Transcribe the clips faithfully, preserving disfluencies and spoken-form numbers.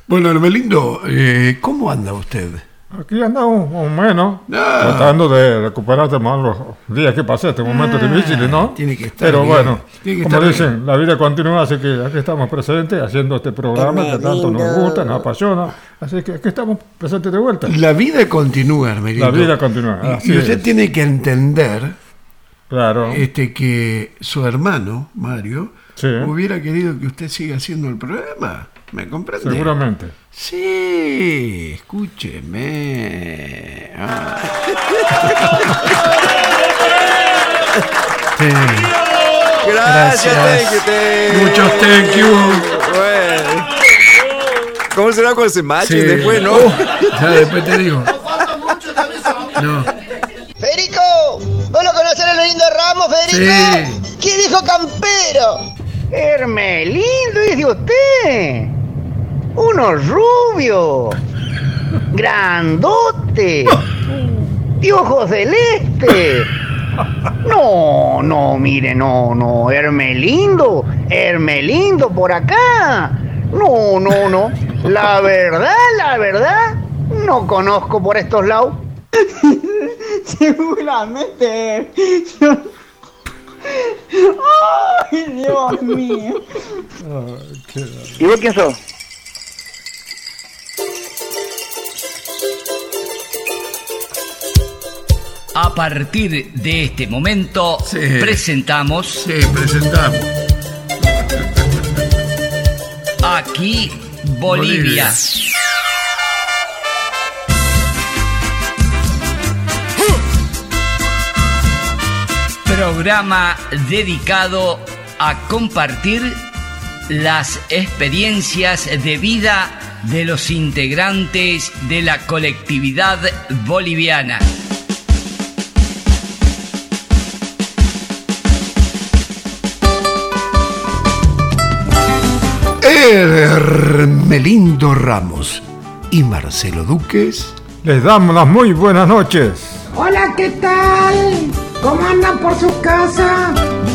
Bueno, Hermelindo, eh, ¿cómo anda usted? Aquí andamos más o menos, Ah. tratando de recuperarse más los días que pasé, este momento Ah, difícil, ¿no? tiene que estar Pero bien, bueno, tiene que como estar dicen, bien. la vida continúa, así que aquí estamos presentes haciendo este programa que tanto nos gusta, nos apasiona. Así que aquí estamos presentes de vuelta. La vida continúa, Hermelindo. La vida continúa, Y- así Y usted es. tiene que entender Claro. este, que su hermano, Mario, Sí. hubiera querido que usted siga haciendo el programa. ¿Me comprende? Seguramente. Sí, escúcheme. Ah. Sí. Gracias, Gracias. thank you, thank you. Muchos thank you. Bueno. ¿Cómo será con ese macho Sí. después, no? Oh, ya después te digo. No. Federico, ¿vos lo conocés a Hermelindo Ramos, Federico? Sí. ¿Qué dijo Campero? Hermelindo, dice usted. Uno rubio, grandote, de ojos celeste. No, no, mire, no, no, Hermelindo, Hermelindo por acá. No, no, no. La verdad, la verdad, no conozco por estos lados. Seguramente. Ay, Dios mío. ¿Y vos quién sos? A partir de este momento Sí. presentamos Sí, presentamos. Aquí Bolivia. Bolivia. Programa dedicado a compartir las experiencias de vida de los integrantes de la colectividad boliviana. Hermelindo Ramos y Marcelo Duques. Les damos las muy buenas noches. Hola, ¿qué tal? ¿Cómo andan por su casa?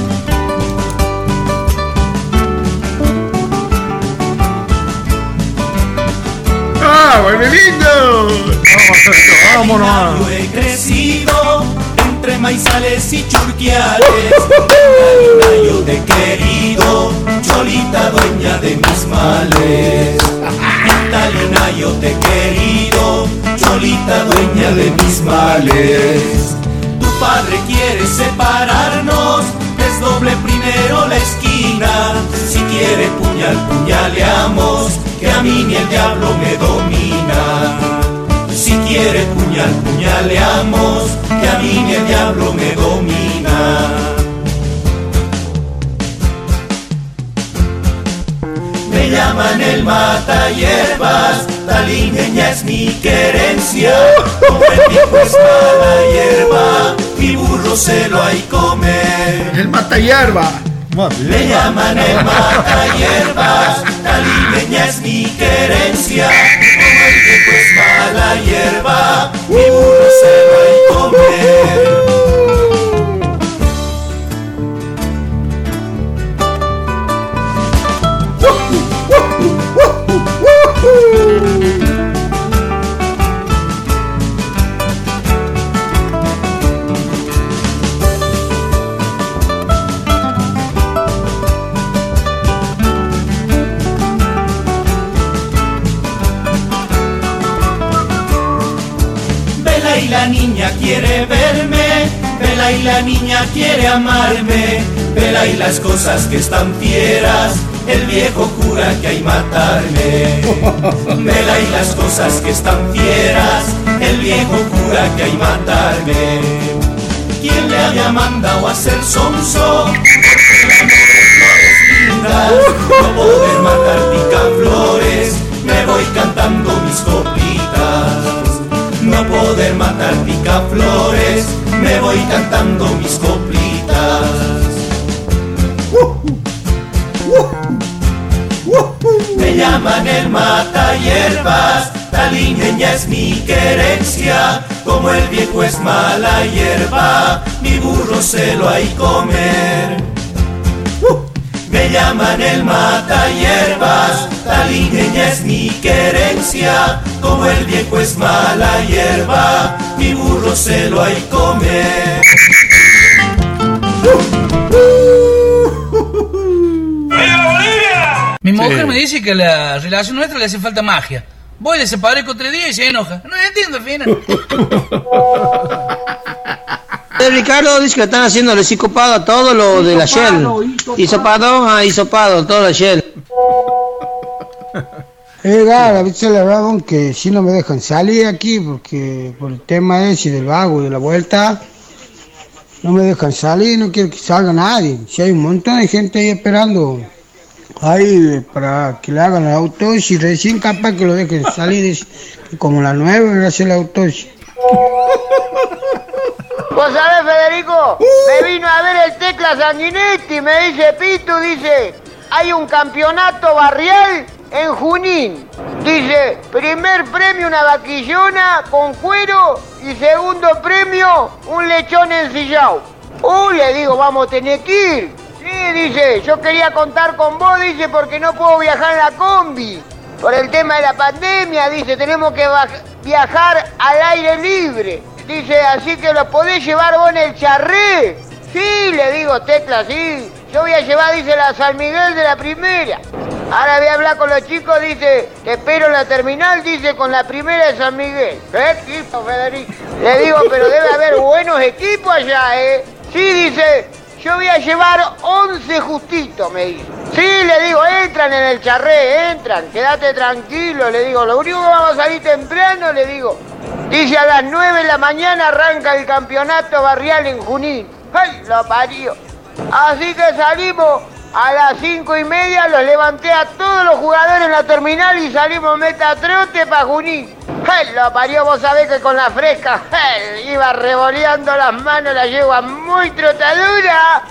¡Ah, Hermelindo! Vamos, Sergio, vámonos. Yo he crecido entre maizales y churquiales. Yo te he querido, Cholita, dueña de mis males. Talina, yo te he querido, Cholita, dueña de mis males. Tu padre quiere separarnos, desdoble primero la esquina. Si quiere puñal, puñaleamos, que a mí ni el diablo me domina. Si quiere puñal, puñaleamos, que a mí ni el diablo me domina. Me llaman el mata hierbas, tal ingenia es mi querencia. Como el viejo es mala hierba, mi burro se lo hay comer. El mata hierba. Me llaman el mata hierbas, tal ingenia es mi querencia. Como el viejo es mala hierba, mi burro se lo hay comer. Vela y la niña quiere verme, Vela y la niña quiere amarme, Vela y las cosas que están fieras, el viejo jura que hay matarme. Vela y las cosas que están fieras, el viejo jura que hay matarme. ¿Quién le había mandado a hacer sonso? Porque el amor es flores lindas, no poder matar picaflores, me voy cantando mis coplitas. No poder matar picaflores, me voy cantando mis coplitas. Me llaman el mata hierbas, tal ingenia es mi querencia. Como el viejo es mala hierba, mi burro se lo hay comer. Me llaman el mata hierbas, tal ingenia es mi querencia. decía, como el viejo es mala hierba, mi burro se lo hay comer. Mi mujer me dice que a la relación nuestra le hace falta magia. Voy, le desaparezco tres días y se enoja. No entiendo al final. Ricardo dice que están haciendo el hisopado a todo lo de la Shell. Hisopado, ah, hisopado, todo la Shell. Eh, claro, a veces le hablaban que si no me dejan salir aquí porque por el tema ese del vago y de la vuelta no me dejan salir, no quiero que salga nadie. Si hay un montón de gente ahí esperando ahí para que le hagan la autopsia y recién capaz que lo dejen salir como las nueve voy a hacer la autopsia. Vos sabés, Federico, me vino a ver el Tecla Sanguinetti, me dice Pitu, dice, hay un campeonato barrial en Junín. Dice, primer premio una vaquillona con cuero y segundo premio un lechón ensillado. Uy, le digo, vamos a tener que ir. Sí, dice, yo quería contar con vos, dice, porque no puedo viajar en la combi. Por el tema de la pandemia, dice, tenemos que viajar al aire libre. Dice, así que lo podés llevar vos en el charré. Sí, le digo, Tecla, sí. Yo voy a llevar, dice, la San Miguel de la primera. Ahora voy a hablar con los chicos, dice, te espero en la terminal, dice, con la primera de San Miguel. ¿Qué equipo, Federico? Le digo, pero debe haber buenos equipos allá, ¿eh? Sí, dice, yo voy a llevar once justitos, me dice. Sí, le digo, entran en el charré, entran, quédate tranquilo, le digo, lo único que vamos a salir temprano, le digo. Dice, a las nueve de la mañana arranca el campeonato barrial en Junín. ¡Ay, lo parió! Así que salimos a las cinco y media, los levanté a todos los jugadores en la terminal y salimos metatrote para Junín. ¡Ay, lo parió! Vos sabés que con la fresca ¡ay! Iba revoleando las manos la yegua muy trotadura.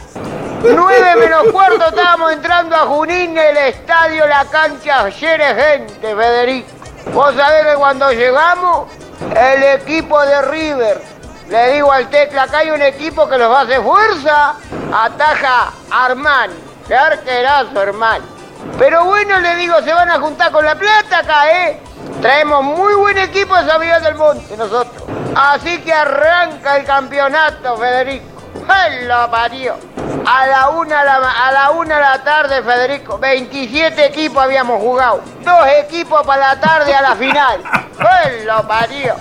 Nueve menos cuarto estábamos entrando a Junín, el estadio, la cancha llena de gente, Federico. Vos sabés que cuando llegamos, el equipo de River, le digo al Tecla, acá hay un equipo que los va a hacer fuerza, ataja Armani, qué arquerazo, hermano. Pero bueno, le digo, se van a juntar con la plata acá, ¿eh? Traemos muy buen equipo de San Miguel del Monte nosotros. Así que arranca el campeonato, Federico. ¡Ay, lo parió! A la una, a la, a la una de la tarde, Federico, veintisiete equipos habíamos jugado. Dos equipos para la tarde a la final. ¡Ay, lo parió!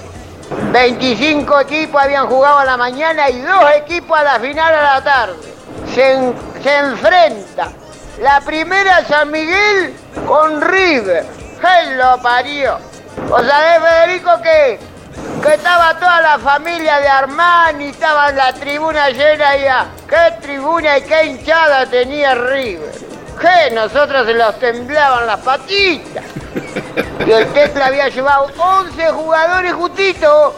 veinticinco equipos habían jugado a la mañana y dos equipos a la final a la tarde. Se, en, se enfrenta la primera San Miguel con River. ¡Ay, lo parió! ¿Vos sabés, Federico, que, que estaba toda la familia de Armani, estaba en la tribuna llena y a, qué tribuna y qué hinchada tenía River? Que nosotros se los temblaban las patitas. Y el Tecla había llevado once jugadores justitos.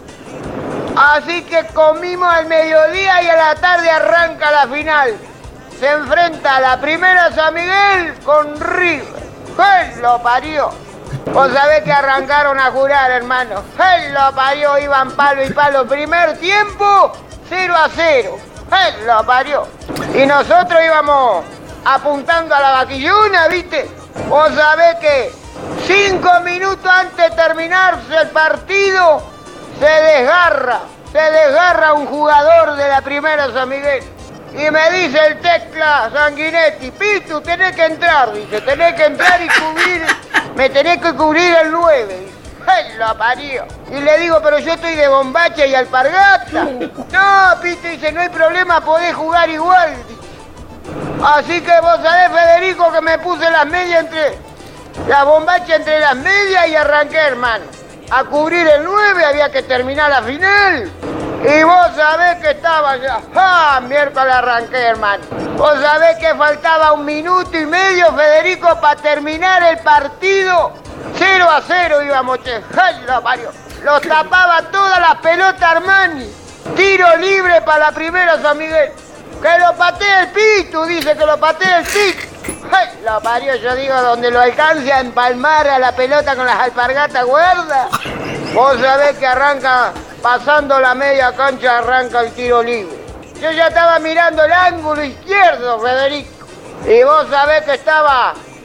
Así que comimos al mediodía y a la tarde arranca la final. Se enfrenta la primera San Miguel con River. ¡Él lo parió! Vos sabés que arrancaron a jurar, hermano. ¡Él lo parió! Iban palo y palo. Primer tiempo, cero a cero. ¡Él lo parió! Y nosotros íbamos apuntando a la vaquillona, ¿viste? Vos sabés que cinco minutos antes de terminarse el partido, se desgarra, se desgarra un jugador de la primera San Miguel. Y me dice el Tecla Sanguinetti, Pitu, tenés que entrar, dice, tenés que entrar y cubrir, me tenés que cubrir el nueve, dice. ¡Ay, lo parió! Y le digo, pero yo estoy de bombacha y alpargata. No, Pitu, dice, no hay problema, podés jugar igual, dice. Así que vos sabés, Federico, que me puse las medias entre, la bombacha entre las medias y arranqué, hermano. A cubrir el nueve, había que terminar la final. Y vos sabés que estaba ya. ¡Ah! Miércoles arranqué, hermano. Vos sabés que faltaba un minuto y medio, Federico, para terminar el partido. cero a cero íbamos, che. ¡Ay, lo parió! Los tapaba todas las pelotas Armani. Tiro libre para la primera San Miguel. Que lo patee el Pitu, dice que lo patee el Pitu. ¡Ay, lo parió! Yo digo, donde lo alcance a empalmar a la pelota con las alpargatas guarda. Vos sabés que arranca, pasando la media cancha, arranca el tiro libre. Yo ya estaba mirando el ángulo izquierdo, Federico. Y vos sabés que estaba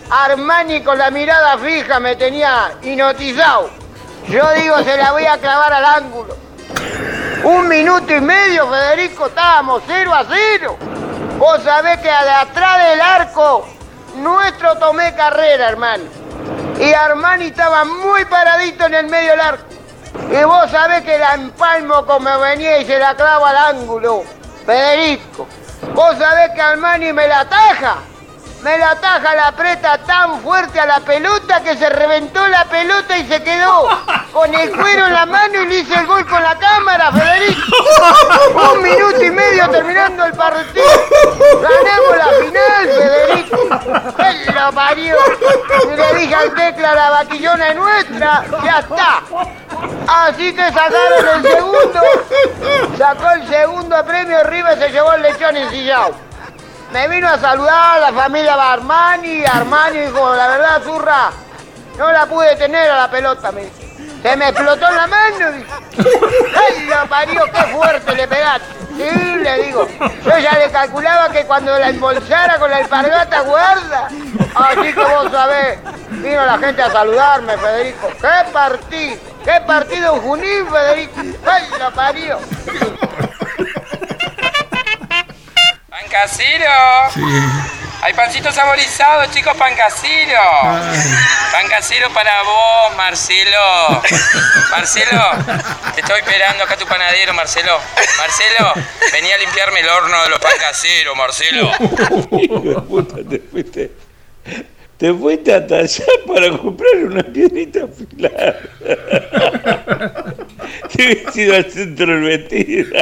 Armani con la mirada fija me tenía hipnotizado. Yo digo, se la voy a clavar al ángulo. Un minuto y medio, Federico, estábamos cero a cero. Vos sabés que de atrás del arco nuestro tomé carrera, hermano. Y Armani estaba muy paradito en el medio del arco. Y vos sabés que la empalmo como venía y se la clavo al ángulo, Federico. Vos sabés que Armani me la ataja. Me la ataja, la aprieta tan fuerte a la pelota que se reventó la pelota y se quedó con el cuero en la mano y le hice el gol con la cámara, Federico. Un minuto y medio terminando el partido. Ganamos la final, Federico. ¡Él lo parió! Y le dije al Tecla, la vaquillona es nuestra, ya está. Así que sacaron el segundo. Sacó el segundo premio, River se llevó el lechón ensillado. Me vino a saludar la familia Armani, Armani dijo, la verdad, zurra, no la pude tener a la pelota, me dice. Se me explotó en la mano, dice. ¡Ay, lo parió, qué fuerte le pegaste! Sí, le digo, yo ya le calculaba que cuando la embolsara con la alpargata guarda. Así que vos sabés, vino la gente a saludarme, Federico. ¡Qué partido! ¡Qué partido en Junín, Federico! ¡Ay, lo parió! ¡Pancasiro! Sí. Hay pancitos saborizados, chicos, Pancasiro. Pancasiro para vos, Marcelo. Marcelo, te estoy esperando acá tu panadero, Marcelo. Marcelo, vení a limpiarme el horno de los Pancasiros, Marcelo. Hijo de puta, te fuiste. Te fuiste hasta allá para comprar una piedrita afilada. Te hubieras ido al centro del vestido.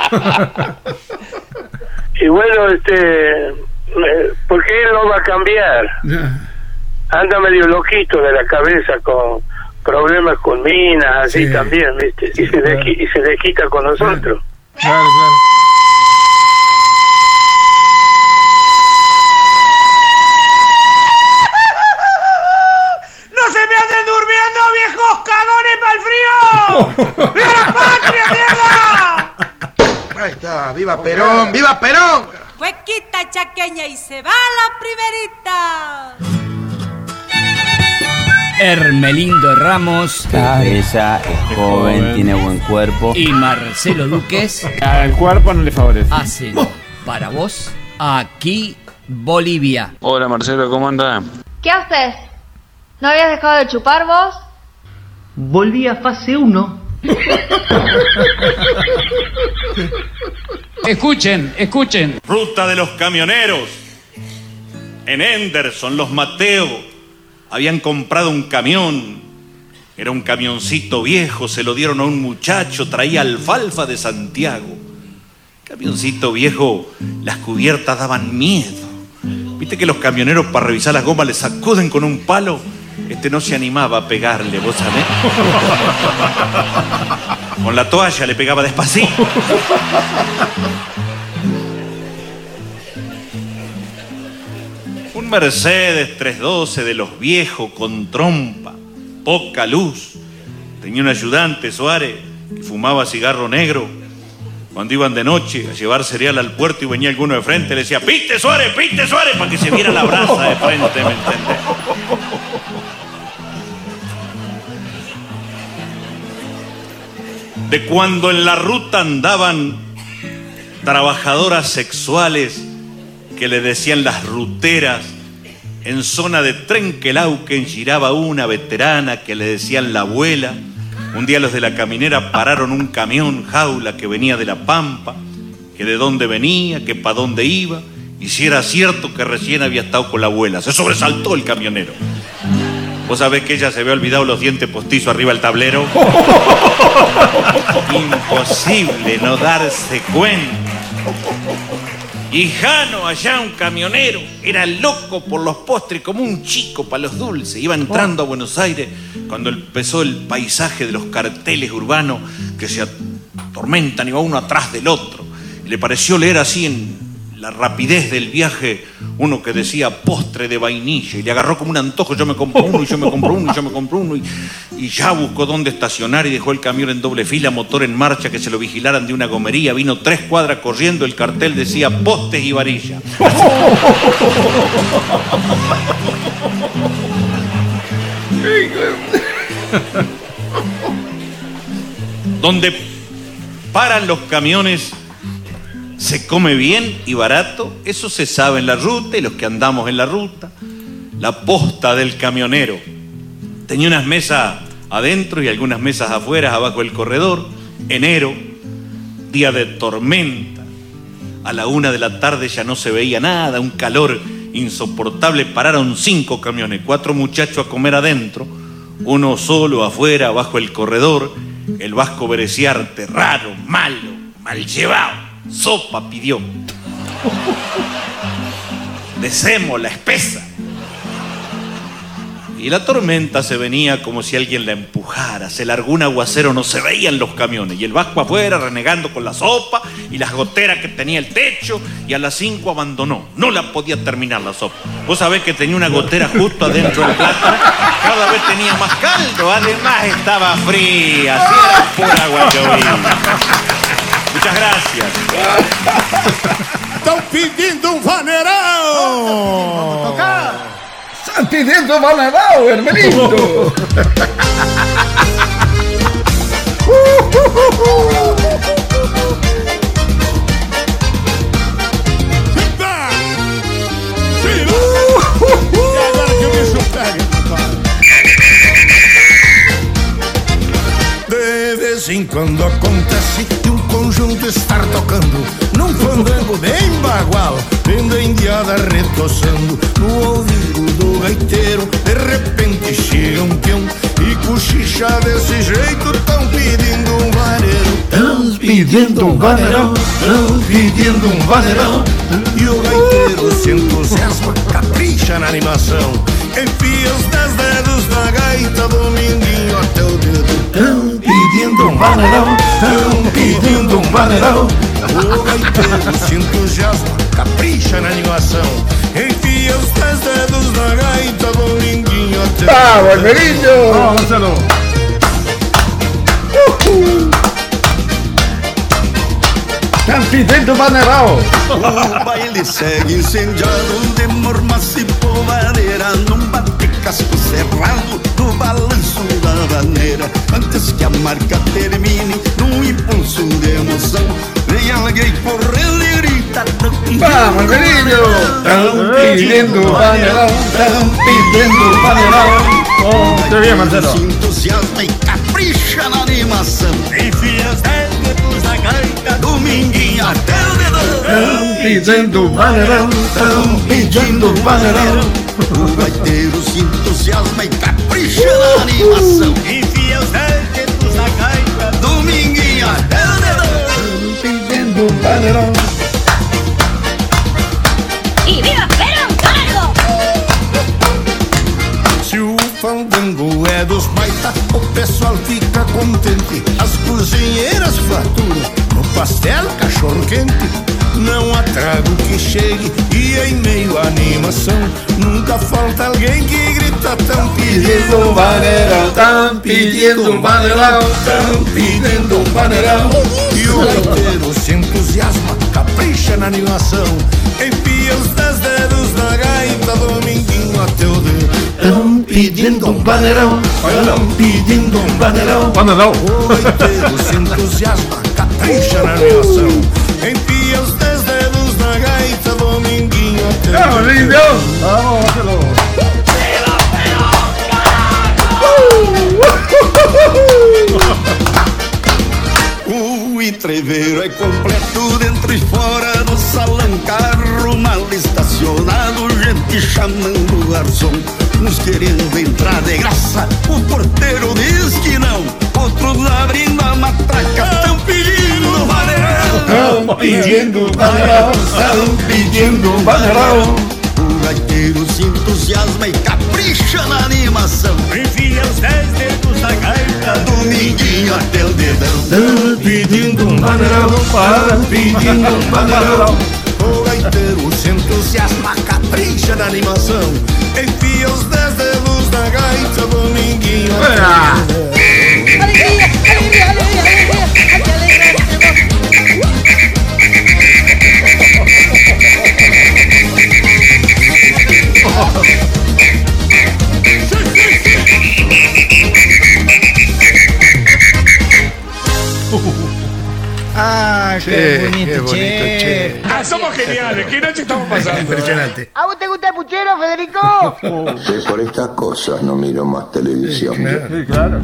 Y bueno, este, ¿por qué él no va a cambiar? Anda medio loquito de la cabeza con problemas con minas, así sí. También, ¿viste? Y, sí, se claro. y se desquita con nosotros. Claro, claro. ¡No se me anden durmiendo, viejos cagones para el frío! ¡Viva la patria, mierda! Ahí está, viva Perón, viva Perón. Huequita chaqueña y se va la primerita. Hermelindo Ramos. Ella es joven, tiene buen cuerpo. Y Marcelo Duques. El cuerpo no le favorece. Hacen para vos aquí Bolivia. Hola Marcelo, ¿cómo andás? ¿Qué haces? ¿No habías dejado de chupar vos? Volví a fase uno. Escuchen, escuchen. Ruta de los camioneros. En Henderson, los Mateo habían comprado un camión. Era un camioncito viejo, se lo dieron a un muchacho, traía alfalfa de Santiago. Camioncito viejo, las cubiertas daban miedo. Viste que los camioneros para revisar las gomas le sacuden con un palo. Este no se animaba a pegarle, ¿vos sabés? Con la toalla le pegaba despacito. Un Mercedes trescientos doce de los viejos con trompa, poca luz. Tenía un ayudante, Suárez, que fumaba cigarro negro. Cuando iban de noche a llevar cereal al puerto y venía alguno de frente, le decía, ¡piste Suárez, piste Suárez! Para que se viera la brasa de frente, ¿me entendés? De cuando en la ruta andaban trabajadoras sexuales que le decían las ruteras, en zona de Trenquelauquen giraba una veterana que le decían la abuela. Un día los de la caminera pararon un camión jaula que venía de La Pampa, que de dónde venía, que para dónde iba, y si era cierto que recién había estado con la abuela. Se sobresaltó el camionero. Vos sabés que ella se había olvidado los dientes postizos arriba del tablero. Imposible no darse cuenta. Y Jano, allá un camionero, era loco por los postres como un chico para los dulces. Iba entrando a Buenos Aires cuando empezó el paisaje de los carteles urbanos que se atormentan y va uno atrás del otro. Y le pareció leer así en la rapidez del viaje uno que decía postre de vainilla y le agarró como un antojo. Yo me compro uno y yo me compro uno y yo me compro uno y, y ya buscó dónde estacionar y dejó el camión en doble fila, motor en marcha, que se lo vigilaran de una gomería. Vino tres cuadras corriendo, el cartel decía postes y varilla. Donde paran los camiones se come bien y barato, eso se sabe en la ruta y los que andamos en la ruta. La posta del camionero. Tenía unas mesas adentro y algunas mesas afuera, abajo del corredor. Enero, día de tormenta. A la una de la tarde ya no se veía nada, un calor insoportable. Pararon cinco camiones, cuatro muchachos a comer adentro, uno solo afuera, abajo del corredor. El vasco Bereciarte, raro, malo, mal llevado, sopa pidió. Decemos la espesa. Y la tormenta se venía como si alguien la empujara. Se largó un aguacero, no se veían los camiones. Y el vasco afuera renegando con la sopa y las goteras que tenía el techo. Y a las cinco abandonó. No la podía terminar la sopa. Vos sabés que tenía una gotera justo adentro del plato. Cada vez tenía más caldo. Además estaba fría. Así era pura guayabina. Muchas gracias. Estão pedindo um vaneirão! Vamos tocar! Están pidiendo vaneirão, Hermelindo! E agora que o bicho pega, compadre. De vez em quando acontece de um conjunto estar tocando num fandango bem bagual, vendo a indiada retoçando no ouvido do gaiteiro. De repente chega um peão e cochicha desse jeito. Tão pedindo um vaneiro, tão pedindo um vaneirão, tão pedindo um vaneirão. E o gaiteiro se entusiasma, capricha na animação, enfia os dez dedos na gaita, dominguinho até o dedo. Tão pedindo um vaneirão, tão pedindo um vaneirão. O gaiteiro se entusiasma, capricha na animação, enfia os dez dedos na gaita, dominguinho até o dedo. ¡Ah, Barberillo! ¡Vamos, Marcelo! ¡Están pidiendo vaneirão! O baile segue incendiado de mormaço e polvadeira, num bate-casco cerrado no balanço da vaneira. Antes que a marca termine, num impulso de emoção, vem alguém correndo e grita: ¡Vamos, Hermelindo! ¡Están pidiendo vaneirão! ¡Están pidiendo vaneirão! ¡Oh, qué bien, Marcelo! Se entusiasma e capricha na animação, enfia os dedos na gaita, dominguinho até o dedão. Estão pedindo vaneirão! Estão pedindo vaneirão! O gaiteiro se entusiasma e capricha na animação, enfia os dedos na gaita, dominguinho até o dedão. Pedindo vaneirão! ¡Y viva Perón, carajo! Se o fandango é dos baita, o pessoal fica contente. As cozinheiras faturam no pastel cachorro quente. Não há trago que chegue e em meio à animação nunca falta alguém que grita: tão pedindo um vaneirão, tão pedindo um vaneirão, tão pedindo um vaneirão. E o gaiteiro se entusiasma, capricha na animação, enfia os dez dedos na gaita, dominguinho até o dedo. Tão pedindo um vaneirão, tão pedindo um vaneirão. Vaneirão. O gaiteiro se entusiasma, capricha na animação, enfia os dez dedos na gaita, dominguinho até o ¡Vamos, dedo. lindo! ¡Vamos, Marcelo! O entreveiro é completo dentro e fora do salão, carro mal estacionado, gente chamando o garçom, uns querendo entrar de graça, o porteiro diz que não, outros abrindo a matraca, tão pedindo vaneirão, Estão pedindo vaneirão! Estão pedindo vaneirão! o gaiteiro se entusiasma e capricha na animação, enfia os dez dedos na gaita, dominguinho até o dedão. Estão pedindo um vaneirão! Estão pedindo um vaneirão! O gaiteiro se entusiasma, capricha na animação, enfia os dez dedos na gaita, dominguinho até o dedão. ¡Alegría, alegría, alegría, alegría! ¡Qué alegría! Qué bonito, qué bonito, che. Ah, somos geniales. ¿Qué noche estamos pasando? Impresionante. ¿A vos te gusta el puchero, Federico? Que por estas cosas no miro más televisión. Sí, claro.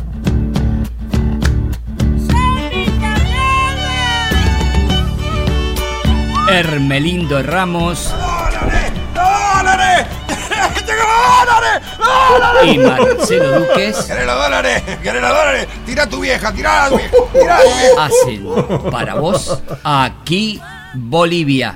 Hermelindo Ramos ¡Dólares! ¡Tengo dólares! ¡Dólares! y Marcelo Dúquez ¡Querés los dólares! ¿Querés los dólares? ¡Tira a tu vieja! ¡Tira a tu vieja! ¡Tira a tu vieja! hacen para vos Aquí Bolivia.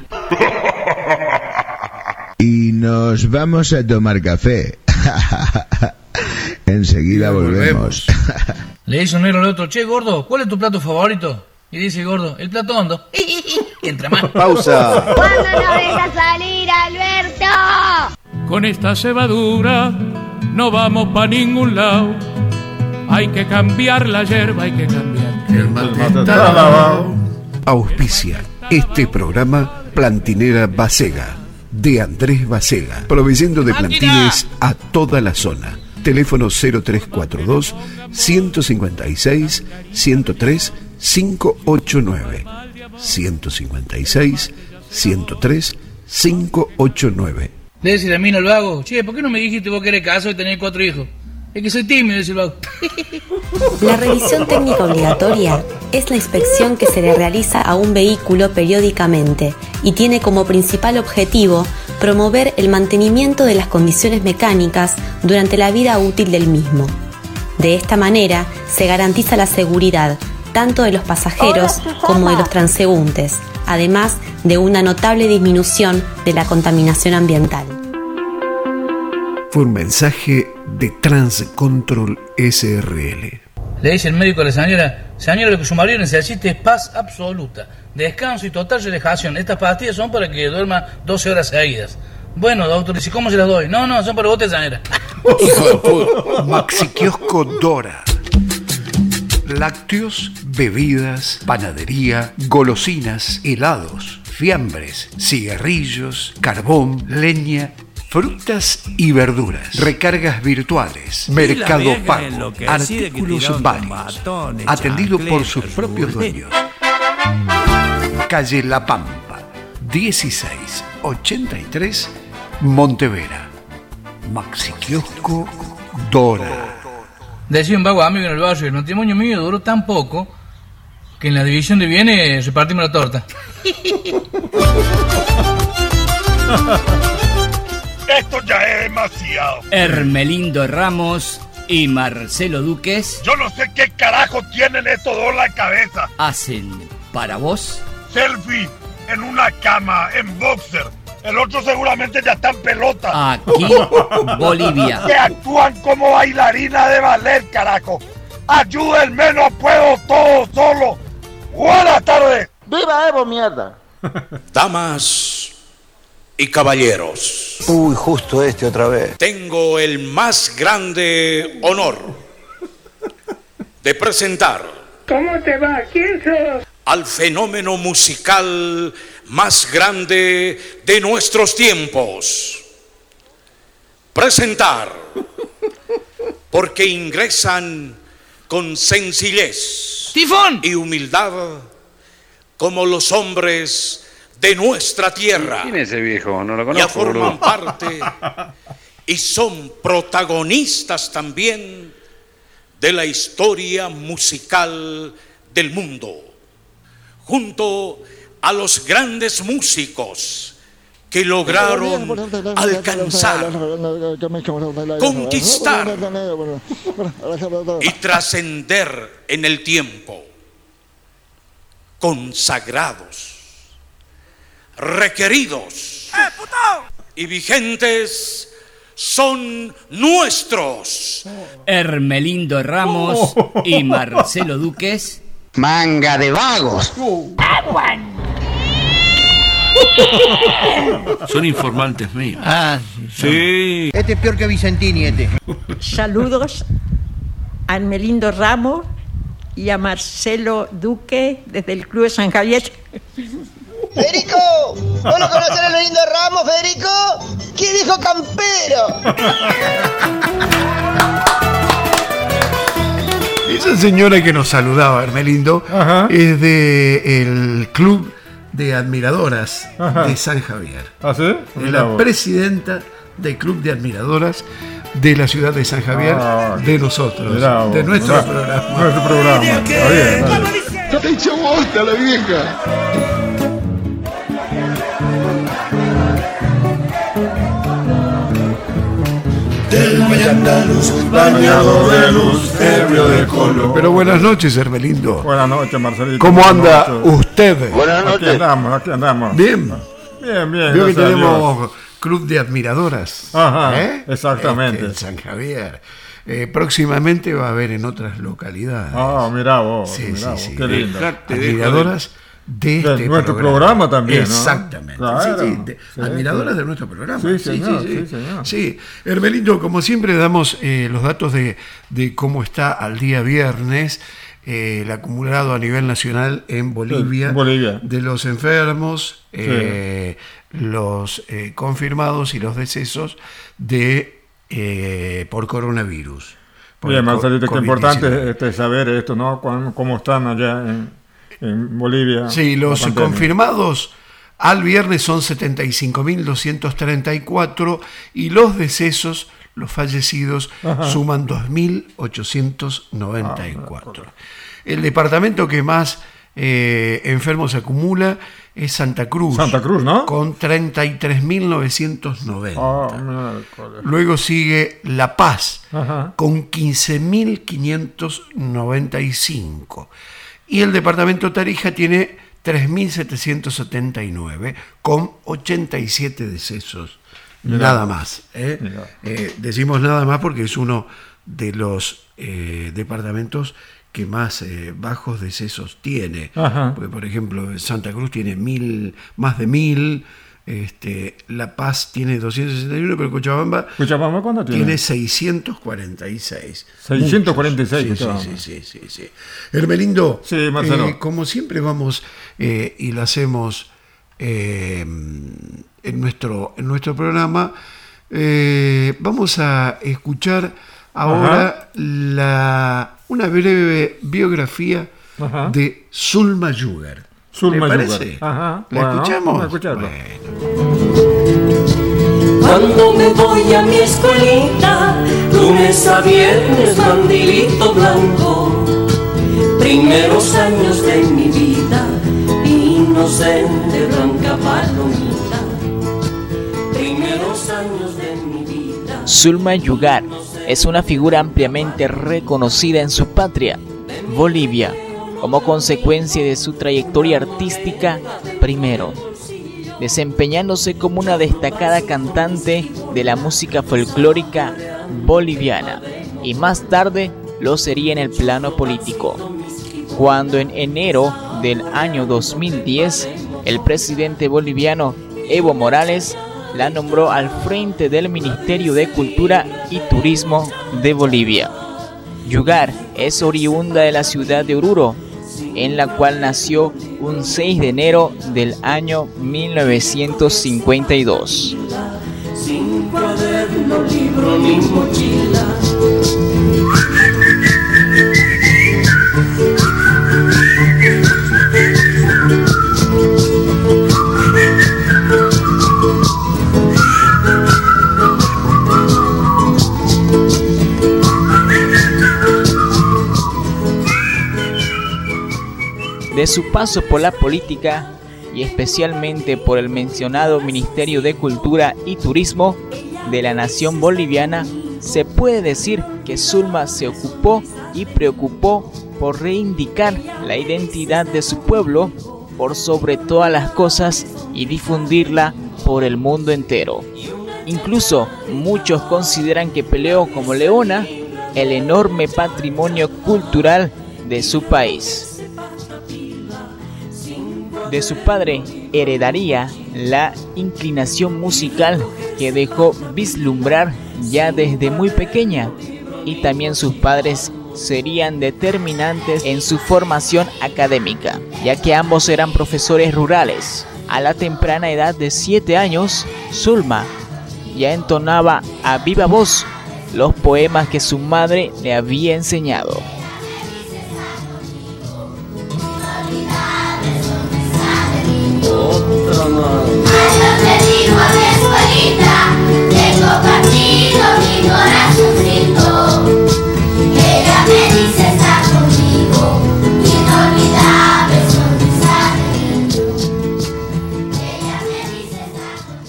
Y nos vamos a tomar café. Enseguida volvemos. Le dice un negro al otro, che, gordo, ¿cuál es tu plato favorito? Y dice el gordo, el plato hondo. Y entra más. Pausa. ¿Cuándo nos dejas salir, Alberto? Con esta cebadura no vamos pa' ningún lado. Hay que cambiar la yerba, hay que cambiar. El mate está lavado. Auspicia este programa Plantinera Bacega, de Andrés Bacega, proveyendo de plantines a toda la zona. Teléfono cero tres cuatro dos, uno cinco seis, uno tres, cinco ocho nueve. ciento cincuenta y seis, ciento tres, cinco ocho nueve. Le dice la mina al vago, che, ¿por qué no me dijiste vos que eres casado y tenés cuatro hijos? Es que soy tímido, dice el vago. La revisión técnica obligatoria es la inspección que se le realiza a un vehículo periódicamente y tiene como principal objetivo promover el mantenimiento de las condiciones mecánicas durante la vida útil del mismo. De esta manera se garantiza la seguridad tanto de los pasajeros como de los transeúntes, además de una notable disminución de la contaminación ambiental. Fue un mensaje de Transcontrol S R L. Le dice el médico a la señora, señora, lo que su marido necesita es paz absoluta, descanso y total relajación. Estas pastillas son para que duerma doce horas seguidas. Bueno, doctor, dice, ¿cómo se las doy? No, no, son para usted, señora. Hijo de puta. Maxi Kiosco Dora. Lácteos, bebidas, panadería, golosinas, helados, fiambres, cigarrillos, carbón, leña, frutas y verduras, recargas virtuales, mercado pago, artículos varios, atendido por sus propios dueños. Calle La Pampa, dieciséis ochenta y tres, Montevera. Maxi Kiosco Dora. Decía un vago amigo en el barrio, el matrimonio mío duró tan poco que en la división de bienes repartimos la torta. Esto ya es demasiado. Hermelindo Ramos y Marcelo Dúquez Yo no sé qué carajo tienen estos dos en la cabeza. hacen para vos Selfie en una cama, en boxer. El otro seguramente ya está en pelota. Aquí Bolivia. Que actúan como bailarina de ballet, carajo. Ayúdenme, no puedo todo solo. Buenas tardes. ¡Viva Evo, mierda! Damas y caballeros. Uy, justo este otra vez. Tengo el más grande honor de presentar. ¿Cómo te va? ¿Quién sos? Al fenómeno musical más grande de nuestros tiempos. Presentar, porque ingresan con sencillez ¡Tifón! y humildad como los hombres de nuestra tierra. ¿Quién es ese viejo? No lo Ya conozco. forman boludo. parte y son protagonistas también de la historia musical del mundo, junto a los grandes músicos que lograron alcanzar, conquistar y trascender en el tiempo, consagrados, requeridos y vigentes son nuestros. Hermelindo Ramos y Marcelo Dúquez. Manga de vagos. Son informantes míos. Ah, sí. Este es peor que Vicentini, este. Saludos a Hermelindo Ramos y a Marcelo Duque desde el Club de San Javier. Federico, ¿vos no conocés a Hermelindo Ramos, Federico? ¿Qué dijo Campero? Esa señora que nos saludaba, Hermelindo, Ajá. es de el Club de Admiradoras Ajá. de San Javier. ¿Ah, sí? Es la vos. presidenta del Club de Admiradoras de la ciudad de San Javier, ah, de nosotros, de nuestro mirá, programa. Nuestro programa. Está bien, está bien. ¡Te bosta la vieja! Del valle andaluz, bañado de luz, ebrio de color. Pero buenas noches, Hermelindo. Buenas noches, Marcelito. ¿Cómo anda noches. usted? Buenas noches. Aquí andamos, aquí andamos. Bien. Bien, bien. Veo que tenemos Club de Admiradoras. Ajá, ¿eh? Exactamente. Este, en San Javier. Eh, próximamente va a haber en otras localidades. Ah, mirá vos. Sí, mirá sí, vos, sí. Qué lindo. Admiradoras de este de nuestro programa, programa también, ¿no? Exactamente. Claro. Sí, sí, de, sí, admiradoras sí. de nuestro programa. Sí, señor. Sí, sí, sí, señor. sí. Hermelindo, como siempre damos eh, los datos de, de cómo está al día viernes eh, el acumulado a nivel nacional en Bolivia, sí, Bolivia. de los enfermos, eh, sí. los eh, confirmados y los decesos de eh, por coronavirus. Por Bien, Marcelito, qué importante este, saber esto, ¿no? Cómo están allá en, en Bolivia. Sí, los confirmados al viernes son setenta y cinco mil doscientos treinta y cuatro y los decesos, los fallecidos, Ajá. suman dos mil ochocientos noventa y cuatro. Ah, el departamento que más eh, enfermos acumula es Santa Cruz. Santa Cruz, ¿no? Con treinta y tres mil novecientos noventa. Oh, Luego sigue La Paz, Ajá. con quince mil quinientos noventa y cinco. Y el departamento Tarija tiene tres mil setecientos setenta y nueve, con ochenta y siete decesos. Mirá. Nada más. ¿eh? Eh, decimos nada más porque es uno de los eh, departamentos que más eh, bajos decesos tiene. Ajá. Porque, por ejemplo, Santa Cruz tiene mil, más de mil, este, La Paz tiene doscientos sesenta y uno, pero Cochabamba, ¿Cochabamba cuánto tiene? Tiene seiscientos cuarenta y seis. seiscientos cuarenta y seis. Sí, sí, sí, sí, sí, sí. Hermelindo, sí, Marcelo. Eh, como siempre vamos eh, y lo hacemos eh, en, nuestro, en nuestro programa, eh, vamos a escuchar ahora la, una breve biografía Ajá. de Zulma Yugar. Zulma ¿Le parece? Ajá. ¿La bueno, escuchamos? Vamos a escucharlo. Bueno. Cuando me voy a mi escuelita, lunes a viernes, mandilito blanco, primeros años de mi vida, inocente, blanca palomita, primeros años de mi vida. Zulma Yugar es una figura ampliamente reconocida en su patria, Bolivia, como consecuencia de su trayectoria artística, primero, desempeñándose como una destacada cantante de la música folclórica boliviana, y más tarde lo sería en el plano político, cuando en enero del año dos mil diez, el presidente boliviano Evo Morales la nombró al frente del Ministerio de Cultura y Turismo de Bolivia. Yugar es oriunda de la ciudad de Oruro, en la cual nació un seis de enero del año mil novecientos cincuenta y dos. Sin cuaderno, libro ni mochila. De su paso por la política y especialmente por el mencionado Ministerio de Cultura y Turismo de la nación boliviana, se puede decir que Zulma se ocupó y preocupó por reivindicar la identidad de su pueblo por sobre todas las cosas y difundirla por el mundo entero. Incluso muchos consideran que peleó como leona el enorme patrimonio cultural de su país. De su padre heredaría la inclinación musical que dejó vislumbrar ya desde muy pequeña, y también sus padres serían determinantes en su formación académica, ya que ambos eran profesores rurales. A la temprana edad de siete años, Zulma ya entonaba a viva voz los poemas que su madre le había enseñado. Adiós te digo a mi escuelita, tengo partido mi corazoncito. Ella me dice está conmigo, inolvidable sonrisa de niño. Ella me dice está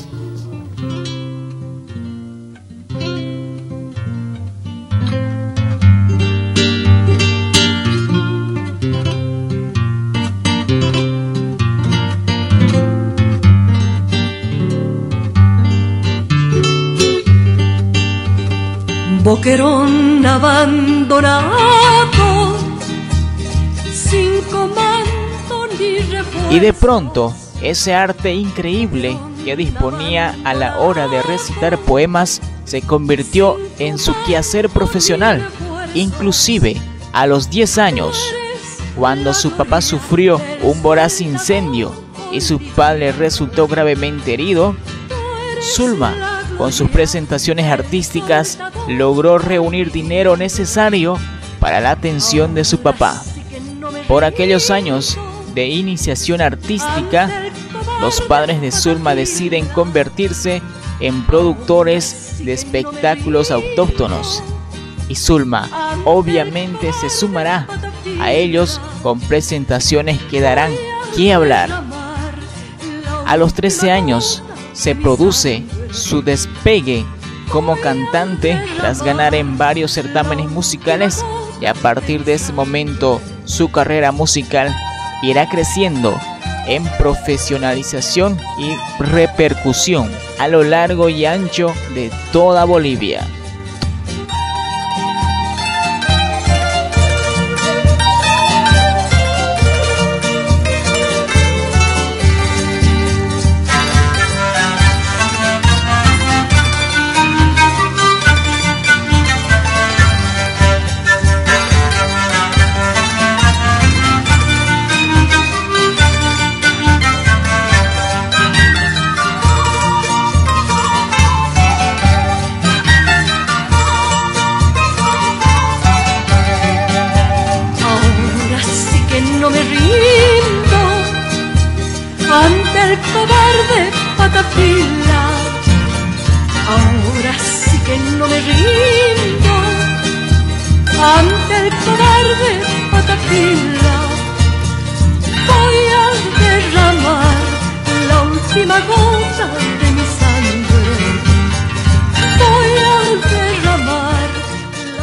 Boquerón abandonado, sin comando ni refuerzo. Y de pronto, ese arte increíble que disponía a la hora de recitar poemas se convirtió en su quehacer profesional, inclusive a los diez años, cuando su papá sufrió un voraz incendio y su padre resultó gravemente herido. Zulma, con sus presentaciones artísticas, logró reunir dinero necesario para la atención de su papá. Por aquellos años de iniciación artística, los padres de Zulma deciden convertirse en productores de espectáculos autóctonos. Y Zulma obviamente se sumará a ellos con presentaciones que darán que hablar. A los trece años se produce su despegue como cantante tras ganar en varios certámenes musicales, y a partir de ese momento su carrera musical irá creciendo en profesionalización y repercusión a lo largo y ancho de toda Bolivia. Cobarde patafila, ahora sí que no me rindo ante el cobarde patafila. Voy a derramar la última gota de mi sangre. Voy a derramar la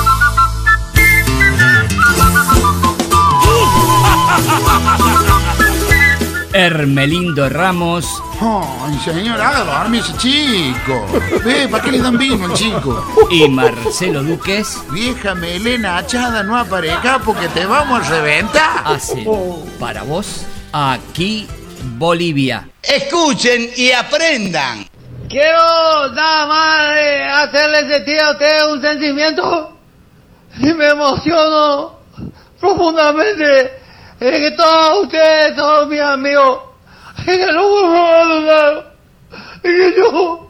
Hermelindo Ramos. Ay, señor, haga dormir ese chico. Ve, ¿para qué le dan vino al chico? Y Marcelo Duques. Vieja melena achada, no aparezca porque te vamos a reventar. Hacen para vos, aquí Bolivia. Escuchen y aprendan. Quiero nada más eh, hacerle sentir a usted un sentimiento y me emociono profundamente. Es que todos ustedes son mis amigos. Es que no puedo abandonar. Es que yo...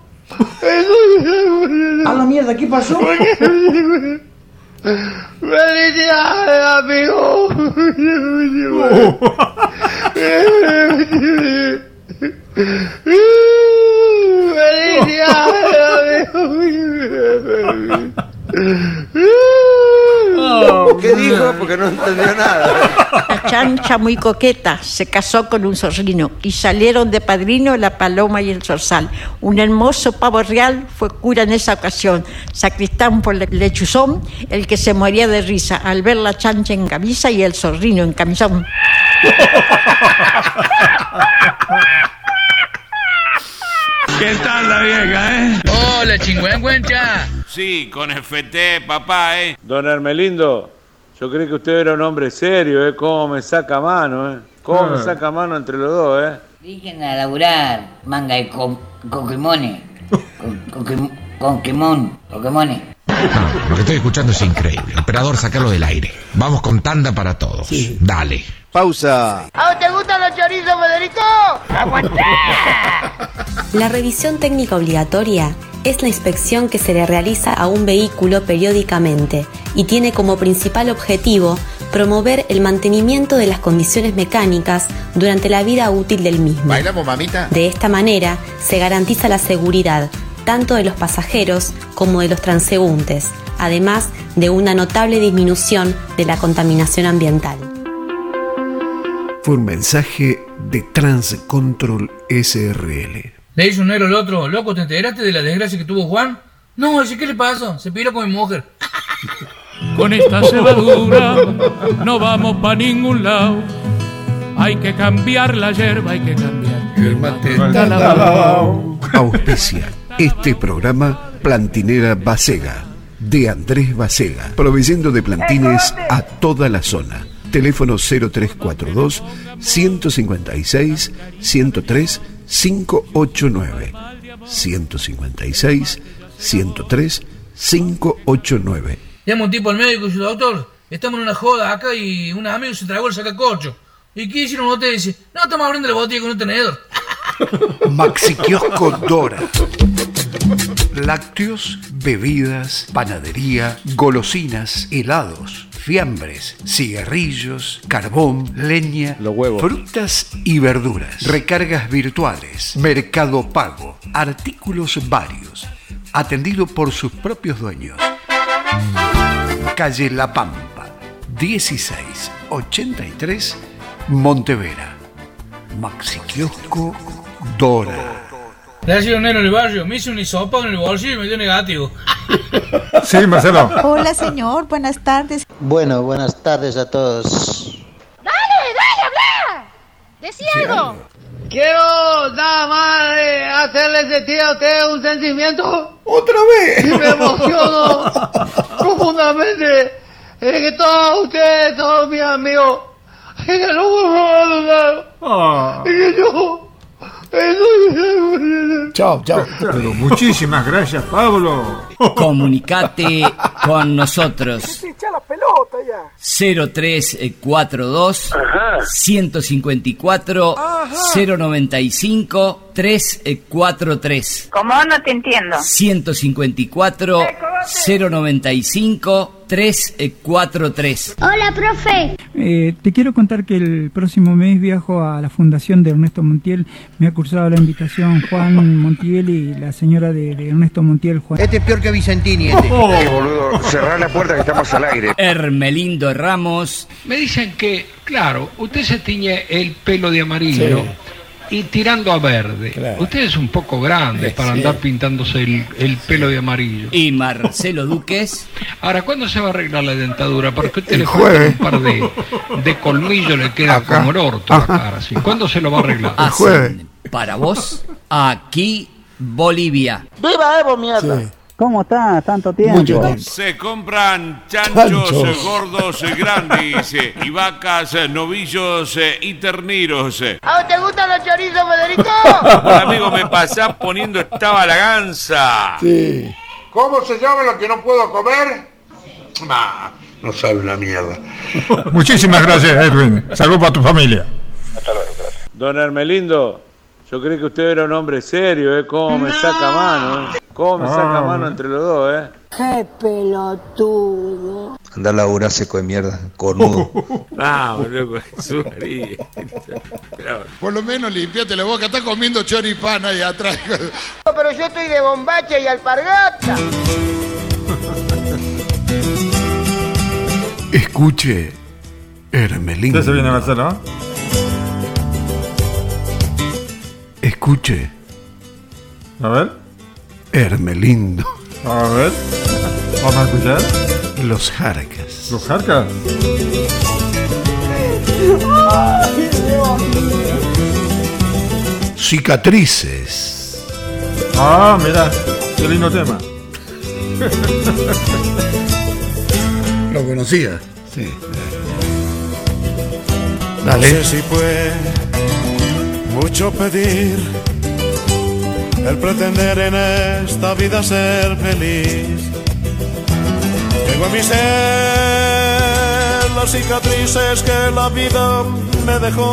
A la mierda, ¿qué pasó? Felicidades, amigo. Felicidades, amigo. ¿Qué dijo? Porque no entendió nada. La chancha, muy coqueta, se casó con un zorrino y salieron de padrino la paloma y el zorzal. Un hermoso pavo real fue cura en esa ocasión. Sacristán por lechuzón, el que se moría de risa al ver la chancha en camisa y el zorrino en camisón. ¿Qué tal la vieja, eh? Hola, chingüengüencha. Sí, con F T, papá, eh. Don Hermelindo, yo creí que usted era un hombre serio, eh. Cómo me saca mano, eh. Cómo Ah. me saca mano entre los dos, eh. Dejen a laburar, manga de co coquemones. Coquemón, coquemones. Lo que estoy escuchando es increíble. Emperador, sacarlo del aire. Vamos con tanda para todos. Sí. Dale. Pausa. ¿A vos te gustan los chorizos, Federico? ¡Aguantá! La revisión técnica obligatoria es la inspección que se le realiza a un vehículo periódicamente y tiene como principal objetivo promover el mantenimiento de las condiciones mecánicas durante la vida útil del mismo. ¿Bailamos, mamita? De esta manera se garantiza la seguridad tanto de los pasajeros como de los transeúntes, además de una notable disminución de la contaminación ambiental. Fue un mensaje de Transcontrol S R L. Le dice un negro al otro: loco, ¿te enteraste de la desgracia que tuvo Juan? No, dice, ¿qué le pasó? Se piró con mi mujer. Con esta cebadura no vamos pa' ningún lado. Hay que cambiar la yerba, hay que cambiar. El mate está lavado. Auspicia este programa Plantinera Basega, de Andrés Basega, proveyendo de plantines a toda la zona. Teléfono cero tres cuatro dos, uno cinco seis, uno cero tres, cinco ocho nueve. ciento cincuenta y seis, ciento tres, cinco ocho nueve. Llama un tipo al médico y dice: doctor, estamos en una joda acá y un amigo se tragó el sacacorcho. ¿Y qué hicieron ustedes? Dice: no, estamos abriendo la botella con un tenedor. Maxi Kiosco Dora. Lácteos, bebidas, panadería, golosinas, helados, fiambres, cigarrillos, carbón, leña, los huevos, frutas y verduras, recargas virtuales, mercado pago, artículos varios, atendido por sus propios dueños. Calle La Pampa, dieciséis ochenta y tres, Montevera. Maxi Kiosco Dora. Gracias, Nero, en el barrio. Me hice un hisopado en el bolsillo y me dio negativo. Sí, Marcelo. Hola, señor. Buenas tardes. Bueno, buenas tardes a todos. ¡Dale, dale, habla! ¡Decí algo! Quiero nada más eh, hacerle sentir a usted un sentimiento. ¡Otra vez! Y me emociono profundamente. Es que todos ustedes, todos mis amigos, es que no puedo hablar. Ah. Es que yo... Chao, chao. Pero muchísimas gracias, Pablo. Comunicate con nosotros. cero tres cuatro dos, uno cinco cuatro, cero nueve cinco, tres cuatro tres. ¿Cómo? No te entiendo. ciento cincuenta y cuatro, cero noventa y cinco, tres cuatro tres. Hola, profe. Eh, te quiero contar que el próximo mes viajo a la fundación de Ernesto Montiel. Me ha cursado la invitación Juan Montiel y la señora de, de Ernesto Montiel, Juan. Este es peor que Vicentini, este. Oh, boludo, cerrá la puerta que estamos al aire. Hermelindo Ramos. Me dicen que, claro, usted se tiñe el pelo de amarillo. Sí. Y tirando a verde. Claro. Usted es un poco grande para sí. andar pintándose el, el pelo de amarillo. Y Marcelo Duques. Ahora, ¿cuándo se va a arreglar la dentadura? Porque usted el le falta un par de, de colmillos, le queda acá como el orto la cara. ¿Sí? ¿Cuándo se lo va a arreglar? El jueves. Para vos, aquí Bolivia. ¡Viva Evo, mierda! Sí. ¿Cómo está? Tanto tiempo. Se compran chanchos, Chanchos. gordos, grandes, y vacas, novillos y terneros. ¿A te gustan los chorizos, Federico? Hola, amigo, me pasás poniendo esta balaganza. Sí. ¿Cómo se llama lo que no puedo comer? Nah, no sabe una mierda. Muchísimas gracias, Edwin. Salud para tu familia. Hasta luego, gracias. Don Hermelindo, yo creí que usted era un hombre serio, ¿eh? ¿Cómo me saca mano, eh? ¿Cómo me saca mano entre los dos, eh? ¡Qué pelotudo! Andar a laburar seco de mierda, cornudo. Ah, boludo, es una herida. Por lo menos limpiate la boca, estás comiendo choripán ahí atrás. Pero yo estoy de bombacha y alpargata. Escuche, Hermelindo. ¿Usted se viene a Marcelo? Escuche. A ver. Hermelindo. A ver. Vamos a escuchar. Los Jarcas. ¿Los Jarcas? Cicatrices. Ah, mira. Qué lindo tema. ¿Lo conocía? Sí. Dale. No sé si fue mucho pedir el pretender en esta vida ser feliz. Tengo en mi ser las cicatrices que la vida me dejó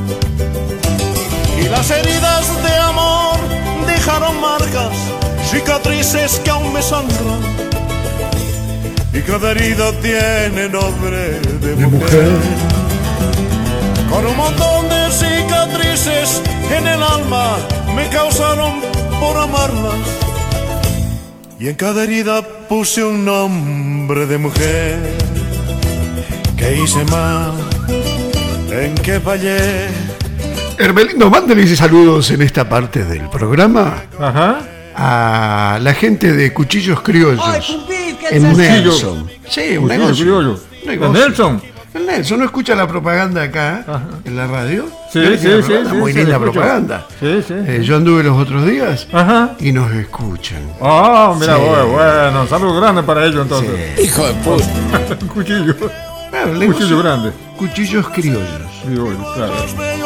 y las heridas de amor dejaron marcas, cicatrices que aún me sangran. y cada herida tiene nombre de mujer. Con un montón de cicatrices en el alma me causaron por amarlas, y en cada herida puse un nombre de mujer. ¿Qué hice mal? ¿En qué fallé? Hermelindo, mándale saludos en esta parte del programa. Ajá. A la gente de Cuchillos Criollos. Ay, Cumpid, ¿qué en haces? Nelson. Sí, un Cuchillos negocio. Criollos. Un negocio. ¿En Nelson? El Nelson, ¿no escucha la propaganda acá Ajá. en la radio? Sí, ¿Ves sí, la sí, propaganda? sí. Muy sí, linda escucho. propaganda. Sí, sí. Eh, yo anduve los otros días Ajá. y nos escuchan. Ah, mira, Sí. bueno, bueno, saludos grandes para ellos entonces. Sí. Hijo de puta. Cuchillo. Claro, Cuchillo negocio- grande. Cuchillos Criollos. Criollos, claro.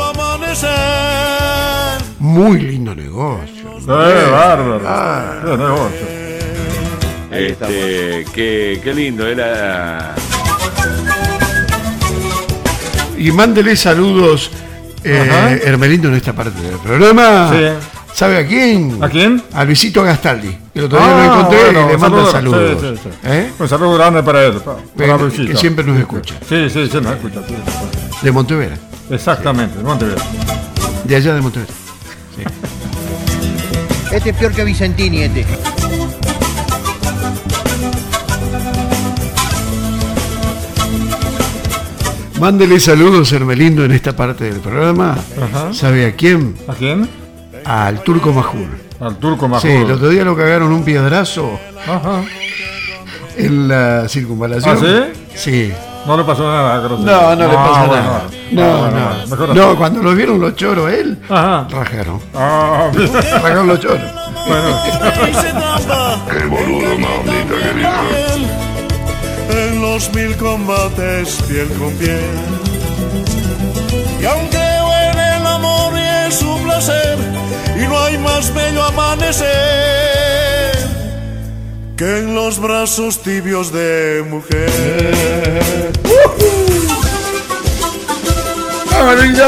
Muy lindo negocio. Sí, bárbaro. Ah. Qué negocio. Este, qué, qué lindo era. Y mándele saludos, eh, Ajá. Hermelindo, en esta parte del programa. Sí. ¿Sabe a quién? ¿A quién? A Luisito Gastaldi. El otro día Ah, lo encontré bueno, y le manda saludos. saludos. Sí, sí, sí. ¿Eh? Un saludo grande para él. Para, para Que- Luisito. que siempre nos escucha. Sí, sí, sí, nos escucha. Sí, sí. De Montevera. Exactamente, de Monteverde. De allá de Montevera. Este es peor que Vicentini, este. Mándele saludos, Hermelindo, en esta parte del programa. Ajá. ¿Sabe a quién? ¿A quién? Al Turco Majul. Al Turco Majul. Sí, el otro día lo cagaron un piedrazo Ajá. en la circunvalación. ¿Ah, sí? Sí. No le pasó nada, creo. No, no le Ah, pasó bueno. nada. Ah, No, bueno, no. bueno, mejor No, así. cuando lo vieron los choros a él, Ajá. rajaron. Ah, mira. Rajaron los choros. Bueno. Qué boludo, mamita querida. En los mil combates, piel con piel. Y aunque huele el amor y es su placer, y no hay más bello amanecer que en los brazos tibios de mujer. ¡Amarillo!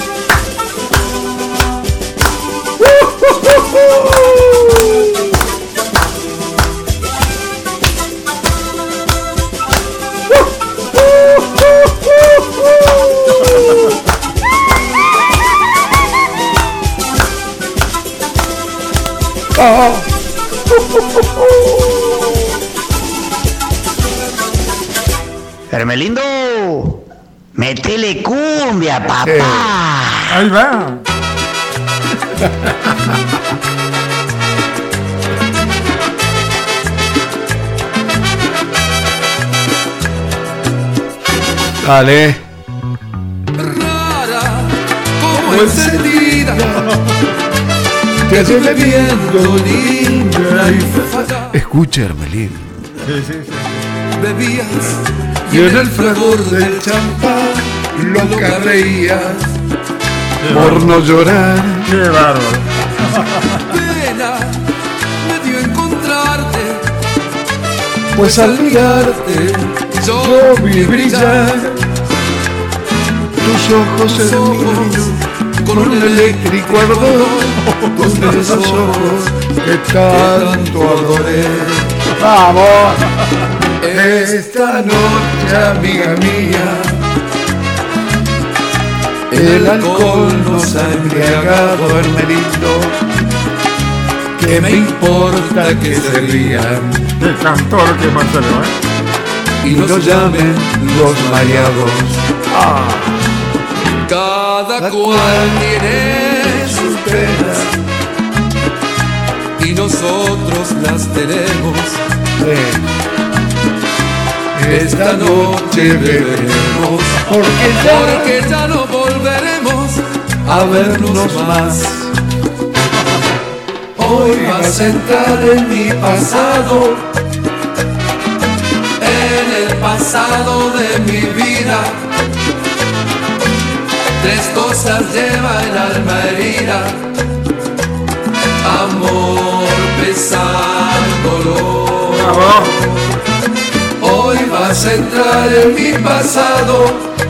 Hermelindo, metele cumbia, papá. Ahí va. Dale. Como encendida, te hace bebiendo linda y fefata. Escucha, Hermelindo. Sí, sí, sí. Bebías Y en el fragor del champán, loca reías por no llorar. Qué bárbaro. pena me dio encontrarte, Pues al mirarte, yo vi brillar tus ojos en mí con un eléctrico ardor, donde esos ojos que tanto adoré. ¡Vamos! Esta noche, amiga mía, el alcohol nos ha embriagado, Hermelindo. ¿Qué me importa que se rían Qué cantor que Marcelo, ¿eh? y nos llamen los mareados? Ah, cada cual tiene sus penas y nosotros las tenemos. sí. Esta noche beberemos, Porque ya porque ya no volveremos a vernos más. Hoy vas a entrar en mi pasado, en el pasado de mi vida. Tres cosas lleva el alma herida: amor, pesar, dolor. Hoy vas a entrar en mi pasado,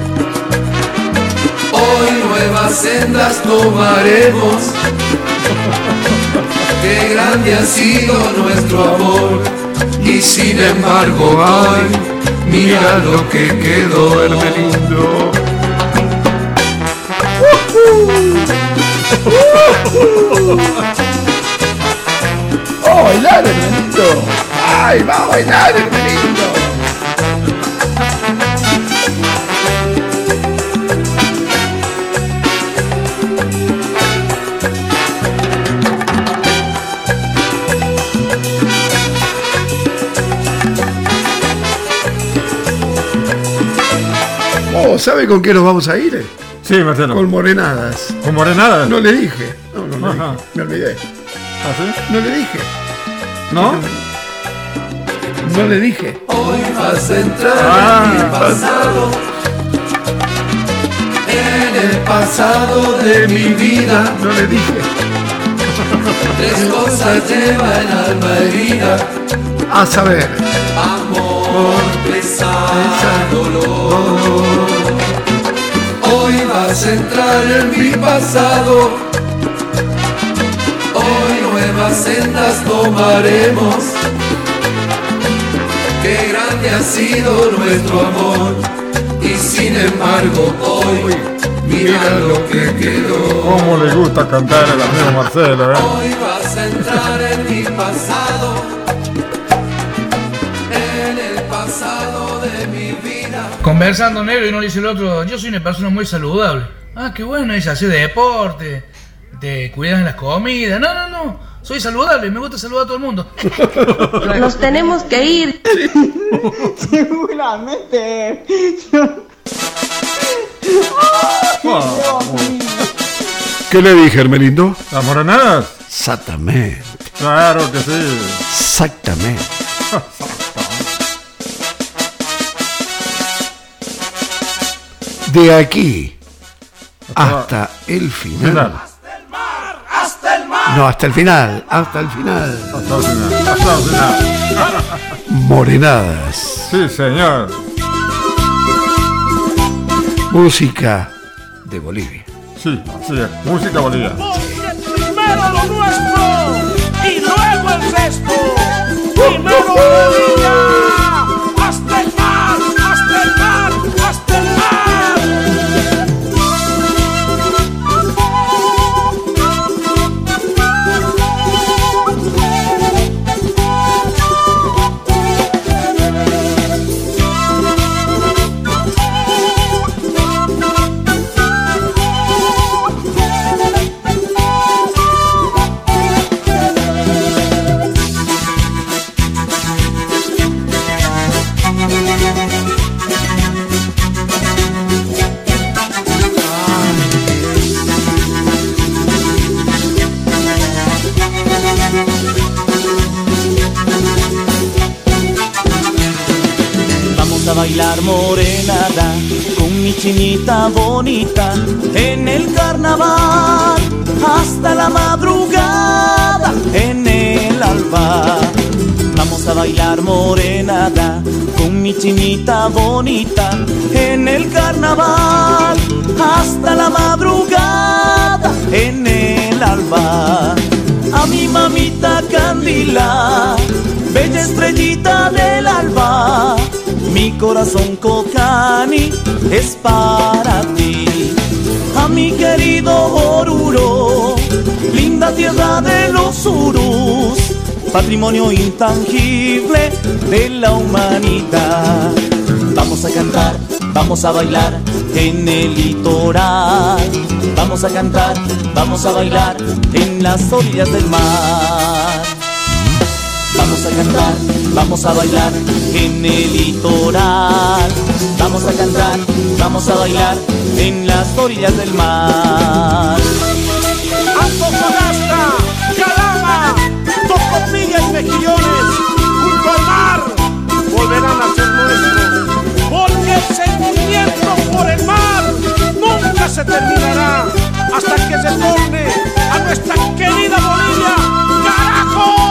hoy nuevas sendas tomaremos. Qué grande ha sido nuestro amor, y sin embargo hoy mira lo que quedó. Hermelindo. ¡Oh, bailar, Hermelindo! ¡Ay, va a bailar, Hermelindo! Oh, ¿sabe con qué nos vamos a ir? Sí, Marcelo. Con morenadas. ¿Con morenadas? No le dije. No, no le Ajá. dije. Me olvidé. ¿Ah, sí? No le dije. ¿No? No le dije. Hoy vas a entrar Ah. en mi pasado, en el pasado de mi vida. No le dije. Tres cosas lleva el alma herida. A saber. Amor, pesar, dolor. Hoy vas a entrar en mi pasado. Hoy nuevas sendas tomaremos. Qué grande ha sido nuestro amor. Y sin embargo hoy mira lo que quedó. ¿Cómo le gusta cantar el amigo Marcelo, eh? Hoy vas a entrar en mi pasado, en el pasado de mi vida. Conversando, negro, y uno le dice el otro, yo soy una persona muy saludable. Ah, qué bueno, dice, hace deporte, te cuidas en las comidas. No, no, no, soy saludable, me gusta saludar a todo el mundo. Nos tenemos que ir. Seguramente. ¿Qué le dije, Hermelindo? ¿Las morenadas? Exactamente. Claro que sí. Exactamente. De aquí hasta el final. Final. No, hasta el final. Hasta el final. Hasta el final. Hasta el final. Morenadas. Sí, señor. Música de Bolivia. Sí, así es. Música boliviana. Primero lo nuestro y luego el resto. Primero Bolivia. Hasta el mar, hasta el mar, hasta el mar. Vamos a bailar morenada con mi chinita bonita en el carnaval hasta la madrugada en el alba. Vamos a bailar morenada con mi chinita bonita en el carnaval hasta la madrugada en el alba. A mi mamita Candila, bella estrellita del alba, mi corazón Cocani es para ti. A mi querido Oruro, linda tierra de los Urus, patrimonio intangible de la humanidad. Vamos a cantar, vamos a bailar en el litoral. Vamos a cantar, vamos a bailar en las orillas del mar. Vamos a cantar, vamos a bailar en el litoral. Vamos a cantar, vamos a bailar en las orillas del mar. Antofagasta, Calama, Tocopilla y Mejillones, junto al mar, volverán a ser nuestros. Porque el sentimiento por el mar nunca se terminará hasta que se torne a nuestra querida Bolivia. ¡Carajo!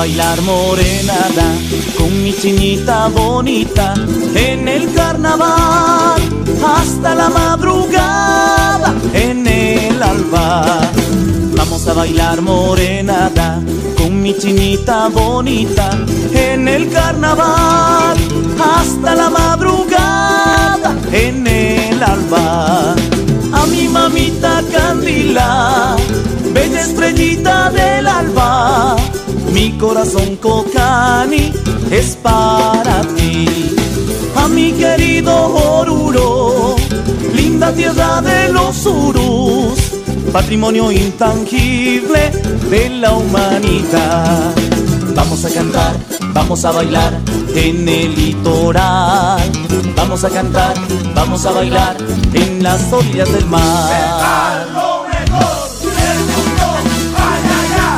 bailar morenada con mi chinita bonita en el carnaval hasta la madrugada en el alba. Vamos a bailar morenada con mi chinita bonita en el carnaval hasta la madrugada en el alba. A mi mamita Candila, bella estrellita del alba, mi corazón Cocani es para ti. A mi querido Oruro, linda tierra de los Urus, patrimonio intangible de la humanidad. Vamos a cantar, vamos a bailar en el litoral. Vamos a cantar, vamos a bailar en las orillas del mar. Lo mejor del mundo, ay, ay, ay,